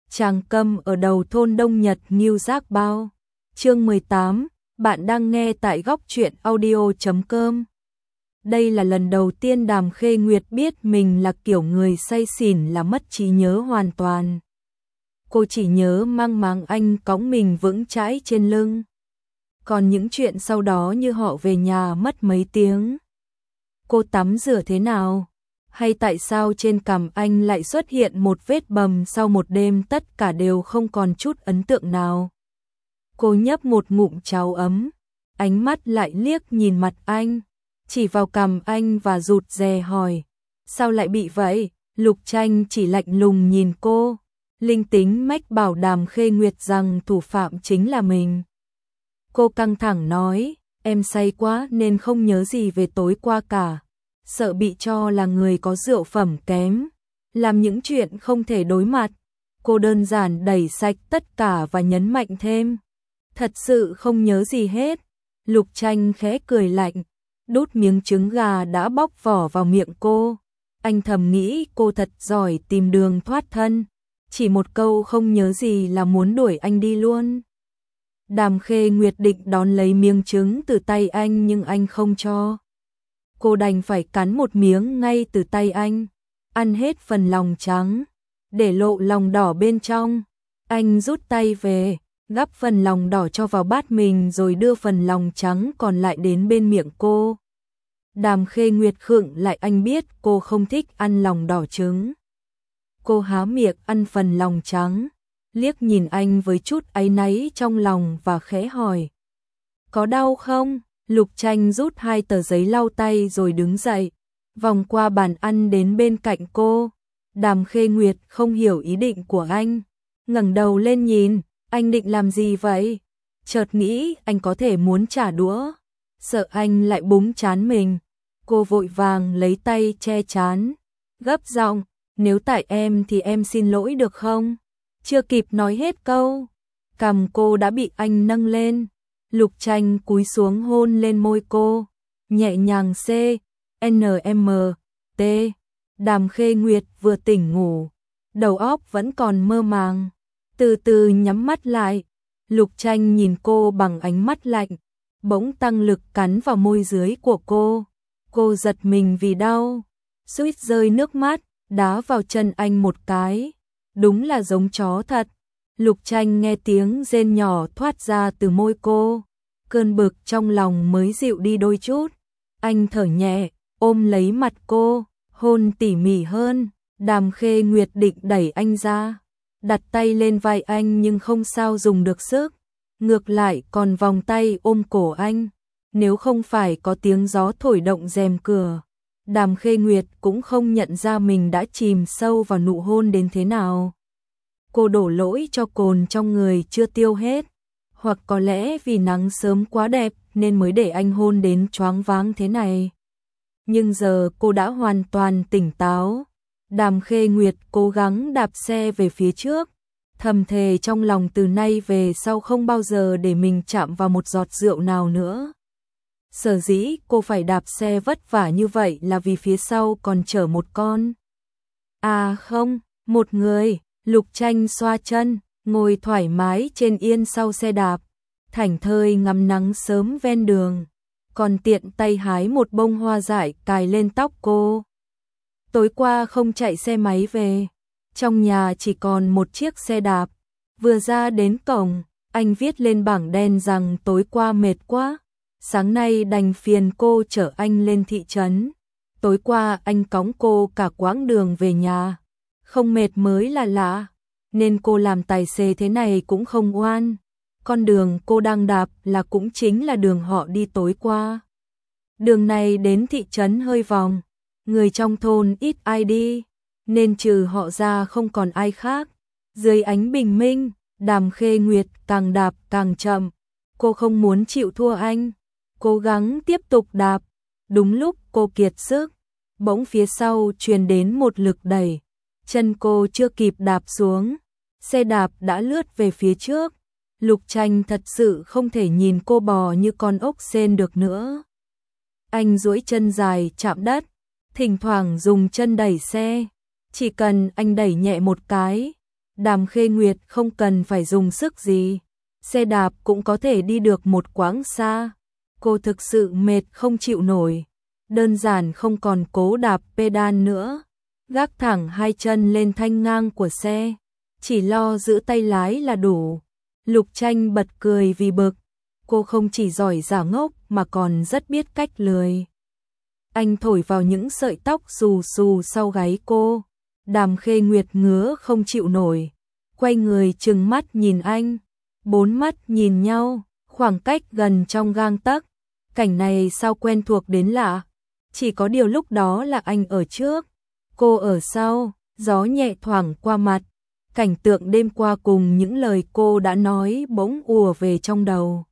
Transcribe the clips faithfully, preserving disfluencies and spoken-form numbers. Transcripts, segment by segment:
Tràng Câm ở đầu thôn Đông Nhật Ngưu Giác Bao. Chương mười tám, bạn đang nghe tại góc truyện audio chấm com. Đây là lần đầu tiên Đàm Khê Nguyệt biết mình là kiểu người say xỉn là mất trí nhớ hoàn toàn. Cô chỉ nhớ mang máng anh cõng mình vững chãi trên lưng. Còn những chuyện sau đó như họ về nhà mất mấy tiếng. Cô tắm rửa thế nào? Hay tại sao trên cằm anh lại xuất hiện một vết bầm sau một đêm tất cả đều không còn chút ấn tượng nào. Cô nhấp một ngụm cháo ấm, ánh mắt lại liếc nhìn mặt anh, chỉ vào cằm anh và rụt rè hỏi, sao lại bị vậy? Lục Tranh chỉ lạnh lùng nhìn cô, linh tính mách bảo Đàm Khê Nguyệt rằng thủ phạm chính là mình. Cô căng thẳng nói, em say quá nên không nhớ gì về tối qua cả. Sợ bị cho là người có rượu phẩm kém, làm những chuyện không thể đối mặt. Cô đơn giản đẩy sạch tất cả và nhấn mạnh thêm, thật sự không nhớ gì hết. Lục Tranh khẽ cười lạnh, đút miếng trứng gà đã bóc vỏ vào miệng cô. Anh thầm nghĩ cô thật giỏi tìm đường thoát thân, chỉ một câu không nhớ gì là muốn đuổi anh đi luôn. Đàm Khê Nguyệt định đón lấy miếng trứng từ tay anh nhưng anh không cho. Cô đành phải cắn một miếng ngay từ tay anh, ăn hết phần lòng trắng, để lộ lòng đỏ bên trong. Anh rút tay về, gắp phần lòng đỏ cho vào bát mình rồi đưa phần lòng trắng còn lại đến bên miệng cô. Đàm Khê Nguyệt khựng lại, anh biết cô không thích ăn lòng đỏ trứng. Cô há miệng ăn phần lòng trắng, liếc nhìn anh với chút áy náy trong lòng và khẽ hỏi, có đau không? Lục Tranh rút hai tờ giấy lau tay rồi đứng dậy, vòng qua bàn ăn đến bên cạnh cô. Đàm Khê Nguyệt không hiểu ý định của anh, ngẩng đầu lên nhìn, anh định làm gì vậy? Chợt nghĩ anh có thể muốn trả đũa, sợ anh lại búng trán mình. Cô vội vàng lấy tay che trán, gấp giọng, nếu tại em thì em xin lỗi được không? Chưa kịp nói hết câu, cằm cô đã bị anh nâng lên. Lục Tranh cúi xuống hôn lên môi cô, nhẹ nhàng C, N M, T. Đàm Khê Nguyệt vừa tỉnh ngủ, đầu óc vẫn còn mơ màng, từ từ nhắm mắt lại. Lục Tranh nhìn cô bằng ánh mắt lạnh, bỗng tăng lực cắn vào môi dưới của cô. Cô giật mình vì đau, suýt rơi nước mắt, đá vào chân anh một cái. Đúng là giống chó thật. Lục Tranh nghe tiếng rên nhỏ thoát ra từ môi cô, cơn bực trong lòng mới dịu đi đôi chút. Anh thở nhẹ, ôm lấy mặt cô, hôn tỉ mỉ hơn. Đàm Khê Nguyệt định đẩy anh ra, đặt tay lên vai anh nhưng không sao dùng được sức, ngược lại còn vòng tay ôm cổ anh. Nếu không phải có tiếng gió thổi động rèm cửa, Đàm Khê Nguyệt cũng không nhận ra mình đã chìm sâu vào nụ hôn đến thế nào. Cô đổ lỗi cho cồn trong người chưa tiêu hết, hoặc có lẽ vì nắng sớm quá đẹp nên mới để anh hôn đến choáng váng thế này. Nhưng giờ cô đã hoàn toàn tỉnh táo. Đàm Khê Nguyệt cố gắng đạp xe về phía trước, thầm thề trong lòng từ nay về sau không bao giờ để mình chạm vào một giọt rượu nào nữa. Sở dĩ cô phải đạp xe vất vả như vậy là vì phía sau còn chở một con. À không, một người. Lục Tranh xoa chân, ngồi thoải mái trên yên sau xe đạp, thảnh thơi ngắm nắng sớm ven đường, còn tiện tay hái một bông hoa dại cài lên tóc cô. Tối qua không chạy xe máy về, trong nhà chỉ còn một chiếc xe đạp. Vừa ra đến cổng, anh viết lên bảng đen rằng tối qua mệt quá, sáng nay đành phiền cô chở anh lên thị trấn. Tối qua anh cõng cô cả quãng đường về nhà, không mệt mới là lạ, nên cô làm tài xế thế này cũng không oan. Con đường cô đang đạp là cũng chính là đường họ đi tối qua. Đường này đến thị trấn hơi vòng, người trong thôn ít ai đi, nên trừ họ ra không còn ai khác. Dưới ánh bình minh, Đàm Khê Nguyệt càng đạp càng chậm, cô không muốn chịu thua anh, cố gắng tiếp tục đạp. Đúng lúc cô kiệt sức, bỗng phía sau truyền đến một lực đẩy. Chân cô chưa kịp đạp xuống, xe đạp đã lướt về phía trước. Lục Tranh thật sự không thể nhìn cô bò như con ốc sên được nữa. Anh duỗi chân dài chạm đất, thỉnh thoảng dùng chân đẩy xe. Chỉ cần anh đẩy nhẹ một cái, Đàm Khê Nguyệt không cần phải dùng sức gì, xe đạp cũng có thể đi được một quãng xa. Cô thực sự mệt không chịu nổi, đơn giản không còn cố đạp pedal nữa, gác thẳng hai chân lên thanh ngang của xe, chỉ lo giữ tay lái là đủ. Lục Tranh bật cười vì bực, cô không chỉ giỏi giả ngốc mà còn rất biết cách lười. Anh thổi vào những sợi tóc xù xù sau gáy cô, Đàm Khê Nguyệt ngứa không chịu nổi, quay người trừng mắt nhìn anh, bốn mắt nhìn nhau, khoảng cách gần trong gang tấc. Cảnh này sao quen thuộc đến lạ, chỉ có điều lúc đó là anh ở trước, cô ở sau, gió nhẹ thoảng qua mặt, cảnh tượng đêm qua cùng những lời cô đã nói bỗng ùa về trong đầu.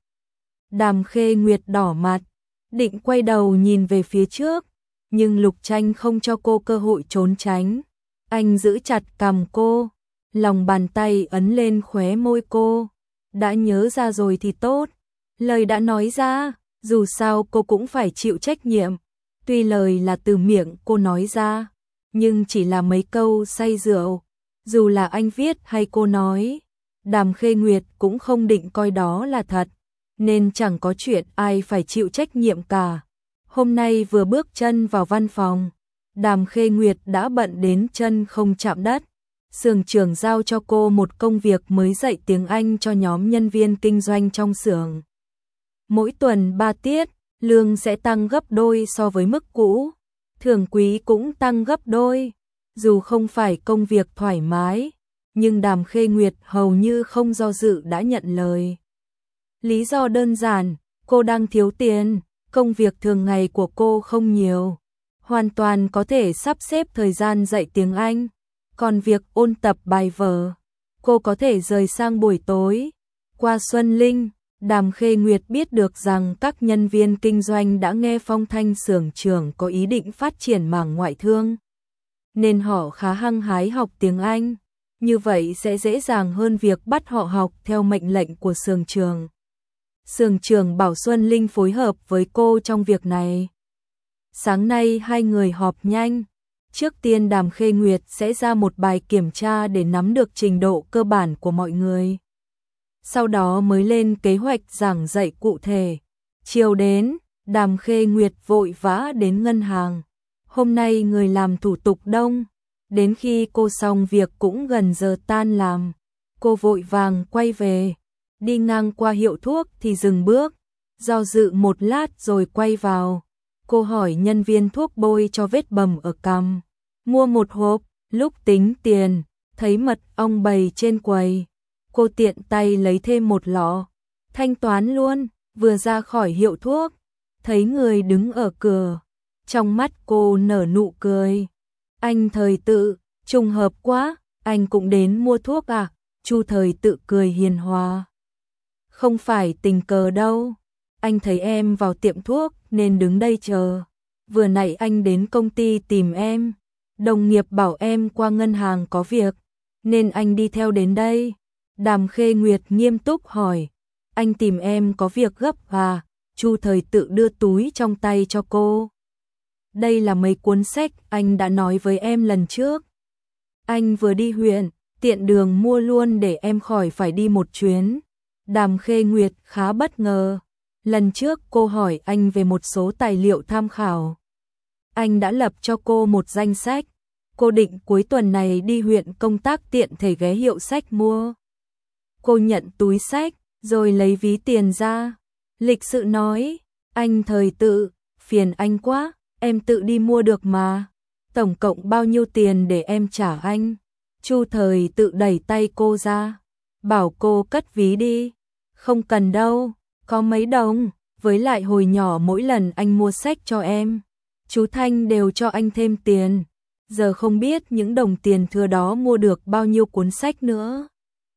Đàm Khê Nguyệt đỏ mặt, định quay đầu nhìn về phía trước, nhưng Lục Tranh không cho cô cơ hội trốn tránh. Anh giữ chặt cằm cô, lòng bàn tay ấn lên khóe môi cô. Đã nhớ ra rồi thì tốt, lời đã nói ra, dù sao cô cũng phải chịu trách nhiệm. Tuy lời là từ miệng cô nói ra, nhưng chỉ là mấy câu say rượu. Dù là anh viết hay cô nói, Đàm Khê Nguyệt cũng không định coi đó là thật, nên chẳng có chuyện ai phải chịu trách nhiệm cả. Hôm nay vừa bước chân vào văn phòng, Đàm Khê Nguyệt đã bận đến chân không chạm đất. Xưởng trưởng giao cho cô một công việc mới dạy tiếng Anh cho nhóm nhân viên kinh doanh trong xưởng. Mỗi tuần ba tiết, lương sẽ tăng gấp đôi so với mức cũ, thưởng quý cũng tăng gấp đôi. Dù không phải công việc thoải mái, nhưng Đàm Khê Nguyệt hầu như không do dự đã nhận lời. Lý do đơn giản, cô đang thiếu tiền, công việc thường ngày của cô không nhiều, hoàn toàn có thể sắp xếp thời gian dạy tiếng Anh. Còn việc ôn tập bài vở, cô có thể rời sang buổi tối. Qua Xuân Linh, Đàm Khê Nguyệt biết được rằng các nhân viên kinh doanh đã nghe phong thanh xưởng trưởng có ý định phát triển mảng ngoại thương, nên họ khá hăng hái học tiếng Anh. Như vậy sẽ dễ dàng hơn việc bắt họ học theo mệnh lệnh của xưởng trưởng. Xưởng trưởng bảo Xuân Linh phối hợp với cô trong việc này. Sáng nay hai người họp nhanh. Trước tiên Đàm Khê Nguyệt sẽ ra một bài kiểm tra để nắm được trình độ cơ bản của mọi người. Sau đó mới lên kế hoạch giảng dạy cụ thể. Chiều đến, Đàm Khê Nguyệt vội vã đến ngân hàng. Hôm nay người làm thủ tục đông, đến khi cô xong việc cũng gần giờ tan làm. Cô vội vàng quay về, đi ngang qua hiệu thuốc thì dừng bước, do dự một lát rồi quay vào. Cô hỏi nhân viên thuốc bôi cho vết bầm ở cằm, mua một hộp. Lúc tính tiền, thấy mật ong bày trên quầy, cô tiện tay lấy thêm một lọ, thanh toán luôn. Vừa ra khỏi hiệu thuốc, thấy người đứng ở cửa, trong mắt cô nở nụ cười. Anh Thời Tự, trùng hợp quá, anh cũng đến mua thuốc à? Chu Thời Tự cười hiền hòa. Không phải tình cờ đâu, anh thấy em vào tiệm thuốc nên đứng đây chờ. Vừa nãy anh đến công ty tìm em, đồng nghiệp bảo em qua ngân hàng có việc, nên anh đi theo đến đây. Đàm Khê Nguyệt nghiêm túc hỏi, anh tìm em có việc gấp à? Chu Thời Tự đưa túi trong tay cho cô. Đây là mấy cuốn sách anh đã nói với em lần trước. Anh vừa đi huyện, tiện đường mua luôn để em khỏi phải đi một chuyến. Đàm Khê Nguyệt khá bất ngờ. Lần trước cô hỏi anh về một số tài liệu tham khảo. Anh đã lập cho cô một danh sách. Cô định cuối tuần này đi huyện công tác tiện thể ghé hiệu sách mua. Cô nhận túi sách, rồi lấy ví tiền ra. Lịch sự nói, anh Thời Tự, phiền anh quá, em tự đi mua được mà. Tổng cộng bao nhiêu tiền để em trả anh? Chu Thời Tự đẩy tay cô ra, bảo cô cất ví đi. Không cần đâu, có mấy đồng, với lại hồi nhỏ mỗi lần anh mua sách cho em, chú Thanh đều cho anh thêm tiền. Giờ không biết những đồng tiền thừa đó mua được bao nhiêu cuốn sách nữa.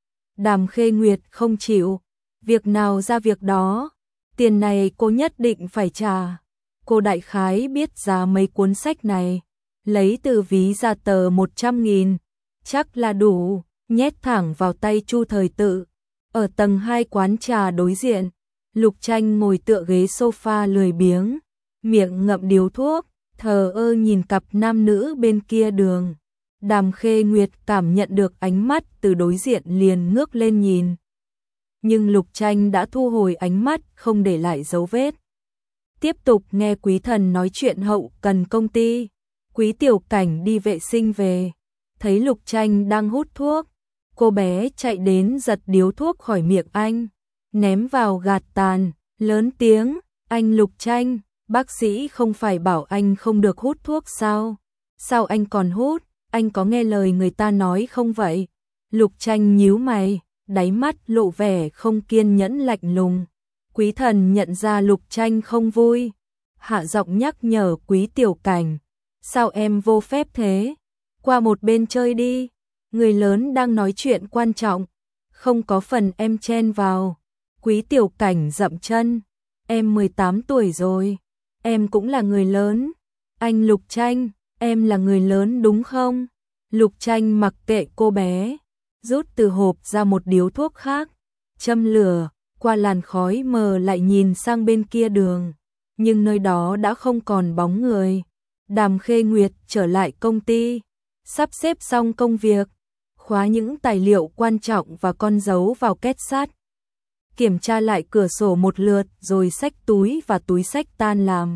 Đàm Khê Nguyệt không chịu, việc nào ra việc đó, tiền này cô nhất định phải trả. Cô đại khái biết giá mấy cuốn sách này, lấy từ ví ra tờ một trăm nghìn, chắc là đủ, nhét thẳng vào tay Chu Thời Tự. Ở tầng hai quán trà đối diện, Lục Tranh ngồi tựa ghế sofa lười biếng, miệng ngậm điếu thuốc, thờ ơ nhìn cặp nam nữ bên kia đường. Đàm Khê Nguyệt cảm nhận được ánh mắt từ đối diện liền ngước lên nhìn. Nhưng Lục Tranh đã thu hồi ánh mắt, không để lại dấu vết. Tiếp tục nghe Quý Thần nói chuyện hậu cần công ty. Quý Tiểu Cảnh đi vệ sinh về, thấy Lục Tranh đang hút thuốc. Cô bé chạy đến giật điếu thuốc khỏi miệng anh, ném vào gạt tàn, lớn tiếng, anh Lục Tranh, bác sĩ không phải bảo anh không được hút thuốc sao? Sao anh còn hút? Anh có nghe lời người ta nói không vậy? Lục Tranh nhíu mày, đáy mắt lộ vẻ không kiên nhẫn lạnh lùng. Quý Thần nhận ra Lục Tranh không vui, hạ giọng nhắc nhở Quý Tiểu Cảnh, sao em vô phép thế? Qua một bên chơi đi, người lớn đang nói chuyện quan trọng, không có phần em chen vào. Quý Tiểu Cảnh dậm chân, em mười tám tuổi rồi, em cũng là người lớn. Anh Lục Tranh, em là người lớn đúng không? Lục Tranh mặc kệ cô bé, rút từ hộp ra một điếu thuốc khác, châm lửa, qua làn khói mờ lại nhìn sang bên kia đường, nhưng nơi đó đã không còn bóng người. Đàm Khê Nguyệt trở lại công ty, sắp xếp xong công việc, khóa những tài liệu quan trọng và con dấu vào két sắt. Kiểm tra lại cửa sổ một lượt rồi xách túi và túi xách tan làm.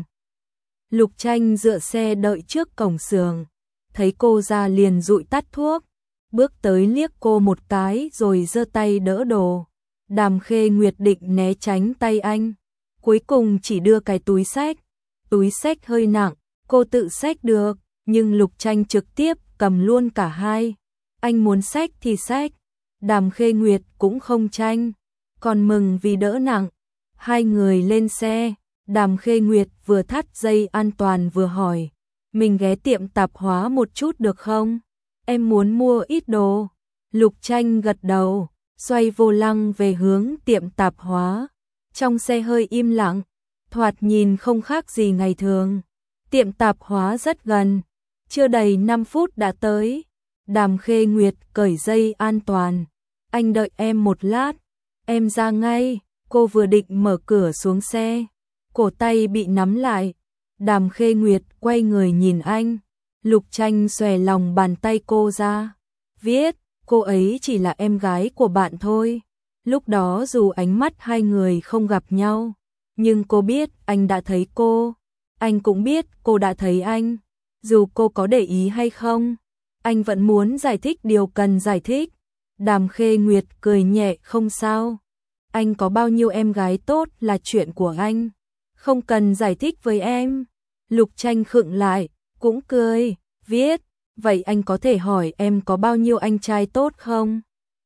Lục Tranh dựa xe đợi trước cổng xưởng, thấy cô ra liền dụi tắt thuốc, bước tới liếc cô một cái rồi giơ tay đỡ đồ. Đàm Khê Nguyệt định né tránh tay anh, cuối cùng chỉ đưa cái túi xách. Túi xách hơi nặng, cô tự xách được, nhưng Lục Tranh trực tiếp cầm luôn cả hai. Anh muốn xách thì xách, Đàm Khê Nguyệt cũng không tranh, còn mừng vì đỡ nặng. Hai người lên xe, Đàm Khê Nguyệt vừa thắt dây an toàn vừa hỏi, mình ghé tiệm tạp hóa một chút được không? Em muốn mua ít đồ. Lục Tranh gật đầu, xoay vô lăng về hướng tiệm tạp hóa. Trong xe hơi im lặng, thoạt nhìn không khác gì ngày thường. Tiệm tạp hóa rất gần, chưa đầy năm phút đã tới. Đàm Khê Nguyệt cởi dây an toàn, anh đợi em một lát, em ra ngay. Cô vừa định mở cửa xuống xe, cổ tay bị nắm lại. Đàm Khê Nguyệt quay người nhìn anh, Lục Tranh xòe lòng bàn tay cô ra, viết, cô ấy chỉ là em gái của bạn thôi. Lúc đó dù ánh mắt hai người không gặp nhau, nhưng cô biết anh đã thấy cô, anh cũng biết cô đã thấy anh. Dù cô có để ý hay không, anh vẫn muốn giải thích điều cần giải thích. Đàm Khê Nguyệt cười nhẹ, không sao, anh có bao nhiêu em gái tốt là chuyện của anh, không cần giải thích với em. Lục Tranh khựng lại, cũng cười, viết, vậy anh có thể hỏi em có bao nhiêu anh trai tốt không?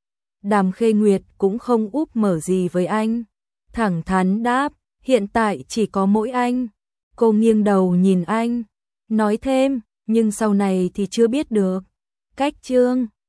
Đàm Khê Nguyệt cũng không úp mở gì với anh, thẳng thắn đáp, hiện tại chỉ có mỗi anh. Cô nghiêng đầu nhìn anh, nói thêm, nhưng sau này thì chưa biết được. Cách chương